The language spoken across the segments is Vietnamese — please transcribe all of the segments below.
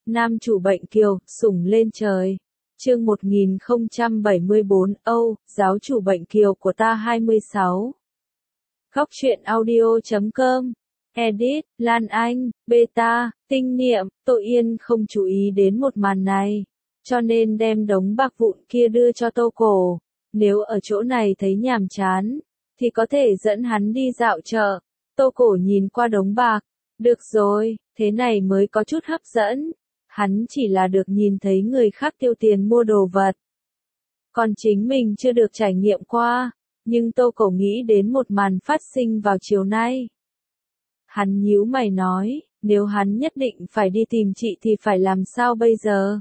Nam chủ bệnh kiều, sủng lên trời. Chương 1074 Âu, giáo chủ bệnh kiều của ta 26. Góc truyện audio.com. Edit, Lan Anh, Beta, Tinh Niệm, Tô Yên không chú ý đến một màn này, cho nên đem đống bạc vụn kia đưa cho Tô Cổ. Nếu ở chỗ này thấy nhàm chán, thì có thể dẫn hắn đi dạo chợ. Tô Cổ nhìn qua đống bạc. Được rồi, thế này mới có chút hấp dẫn. Hắn chỉ là được nhìn thấy người khác tiêu tiền mua đồ vật. Còn chính mình chưa được trải nghiệm qua, nhưng Tô Cổ nghĩ đến một màn phát sinh vào chiều nay. Hắn nhíu mày nói, nếu hắn nhất định phải đi tìm chị thì phải làm sao bây giờ?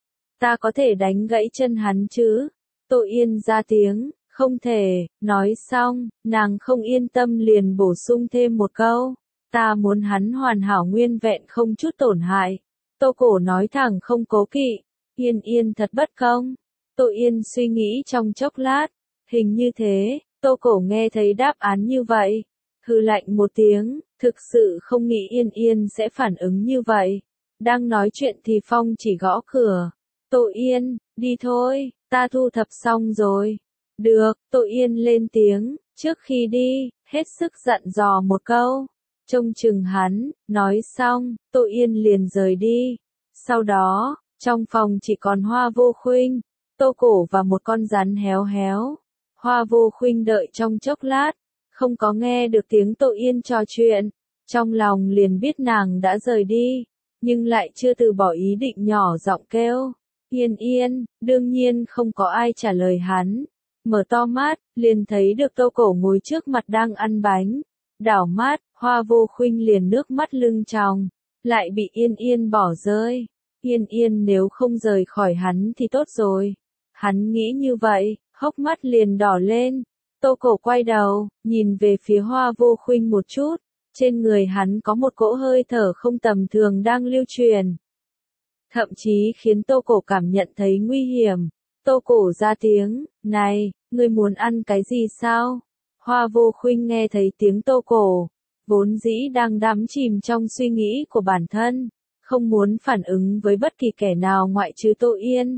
Ta có thể đánh gãy chân hắn chứ? Tô Yên ra tiếng, không thể. Nói xong, nàng không yên tâm liền bổ sung thêm một câu. Ta muốn hắn hoàn hảo nguyên vẹn không chút tổn hại. Tô Cổ nói thẳng không cố kỵ. Yên Yên thật bất công. Tô Yên suy nghĩ trong chốc lát. Hình như thế, Tô Cổ nghe thấy đáp án như vậy. Hừ lạnh một tiếng, thực sự không nghĩ Yên Yên sẽ phản ứng như vậy. Đang nói chuyện thì Phong chỉ gõ cửa. Tô Yên, đi thôi, ta thu thập xong rồi. Được, Tô Yên lên tiếng, trước khi đi, hết sức dặn dò một câu. Trông chừng hắn, nói xong, Tô Yên liền rời đi. Sau đó, trong phòng chỉ còn Hoa Vô Khuynh, Tô Cổ và một con rắn héo héo. Hoa Vô Khuynh đợi trong chốc lát, không có nghe được tiếng Tô Yên trò chuyện, trong lòng liền biết nàng đã rời đi, nhưng lại chưa từ bỏ ý định nhỏ giọng kêu. Yên Yên, đương nhiên không có ai trả lời hắn. Mở to mắt, liền thấy được Tô Cổ ngồi trước mặt đang ăn bánh. Đảo mắt, Hoa Vô Khuynh liền nước mắt lưng tròng, lại bị Yên Yên bỏ rơi. Yên Yên nếu không rời khỏi hắn thì tốt rồi. Hắn nghĩ như vậy, hốc mắt liền đỏ lên. Tô Cổ quay đầu, nhìn về phía Hoa Vô Khuynh một chút. Trên người hắn có một cỗ hơi thở không tầm thường đang lưu truyền. Thậm chí khiến Tô Cổ cảm nhận thấy nguy hiểm. Tô Cổ ra tiếng, này, ngươi muốn ăn cái gì sao? Hoa Vô Khuynh nghe thấy tiếng Tô Cổ, vốn dĩ đang đắm chìm trong suy nghĩ của bản thân, không muốn phản ứng với bất kỳ kẻ nào ngoại trừ Tô Yên.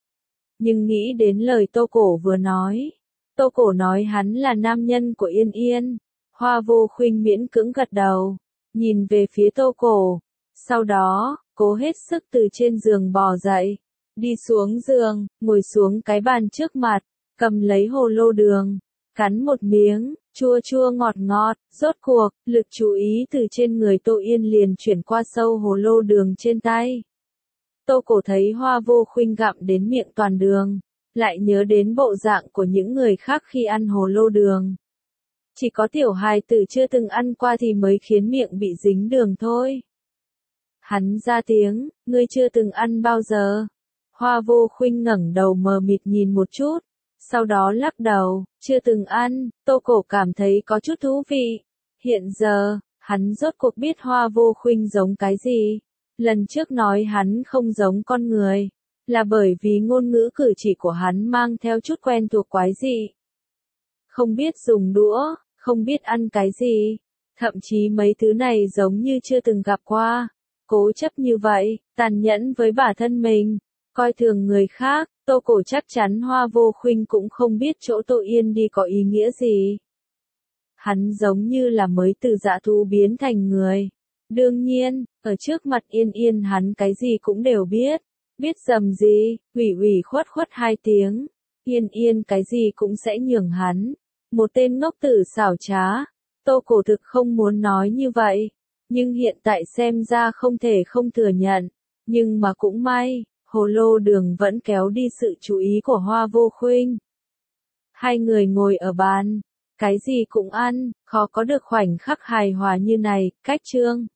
Nhưng nghĩ đến lời Tô Cổ vừa nói, Tô Cổ nói hắn là nam nhân của Yên Yên. Hoa Vô Khuynh miễn cưỡng gật đầu, nhìn về phía Tô Cổ. Sau đó, cố hết sức từ trên giường bò dậy, đi xuống giường, ngồi xuống cái bàn trước mặt, cầm lấy hồ lô đường, cắn một miếng, chua chua ngọt ngọt. Rốt cuộc, lực chú ý từ trên người Tô Yên liền chuyển qua sâu hồ lô đường trên tay. Tô Cổ thấy Hoa Vô Khuynh gặm đến miệng toàn đường, lại nhớ đến bộ dạng của những người khác khi ăn hồ lô đường. Chỉ có tiểu hài tử chưa từng ăn qua thì mới khiến miệng bị dính đường thôi. Hắn ra tiếng, ngươi chưa từng ăn bao giờ? Hoa Vô Khuynh ngẩng đầu mờ mịt nhìn một chút, sau đó lắc đầu, chưa từng ăn. Tô Cổ cảm thấy có chút thú vị. Hiện giờ, hắn rốt cuộc biết Hoa Vô Khuynh giống cái gì. Lần trước nói hắn không giống con người, là bởi vì ngôn ngữ cử chỉ của hắn mang theo chút quen thuộc quái dị. Không biết dùng đũa, không biết ăn cái gì, thậm chí mấy thứ này giống như chưa từng gặp qua. Cố chấp như vậy, tàn nhẫn với bản thân mình, coi thường người khác. Tô Cổ chắc chắn Hoa Vô Khuynh cũng không biết chỗ Tô Yên đi có ý nghĩa gì. Hắn giống như là mới từ dã thú biến thành người. Đương nhiên, ở trước mặt Yên Yên hắn cái gì cũng đều biết. Biết dầm gì, ủy khuất khuất hai tiếng. Yên Yên cái gì cũng sẽ nhường hắn. Một tên ngốc tử xảo trá. Tô Cổ thực không muốn nói như vậy, nhưng hiện tại xem ra không thể không thừa nhận. Nhưng mà cũng may, hồ lô đường vẫn kéo đi sự chú ý của Hoa Vô Khuynh. Hai người ngồi ở bàn, cái gì cũng ăn, khó có được khoảnh khắc hài hòa như này. Cách chương